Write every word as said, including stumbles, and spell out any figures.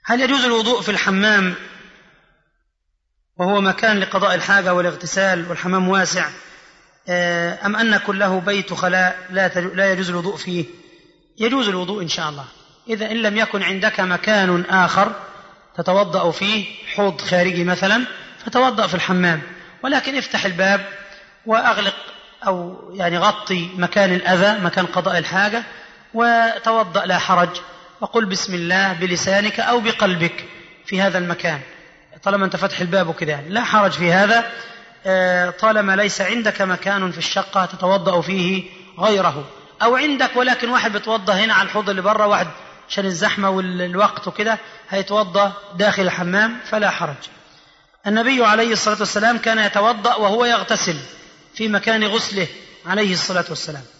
هل يجوز الوضوء في الحمام وهو مكان لقضاء الحاجة والاغتسال والحمام واسع، أم أن كله بيت خلاء لا يجوز الوضوء فيه؟ يجوز الوضوء إن شاء الله، إذا إن لم يكن عندك مكان آخر تتوضأ فيه، حوض خارجي مثلا، فتوضأ في الحمام، ولكن افتح الباب وأغلق أو يعني غطي مكان الأذى، مكان قضاء الحاجة، وتوضأ لا حرج، وقل بسم الله بلسانك أو بقلبك في هذا المكان، طالما أنت فتح الباب وكذا لا حرج في هذا، طالما ليس عندك مكان في الشقة تتوضأ فيه غيره، أو عندك ولكن واحد بيتوضأ هنا على الحوض اللي برا، واحد عشان الزحمة والوقت وكذا هيتوضأ داخل الحمام فلا حرج. النبي عليه الصلاة والسلام كان يتوضأ وهو يغتسل في مكان غسله عليه الصلاة والسلام.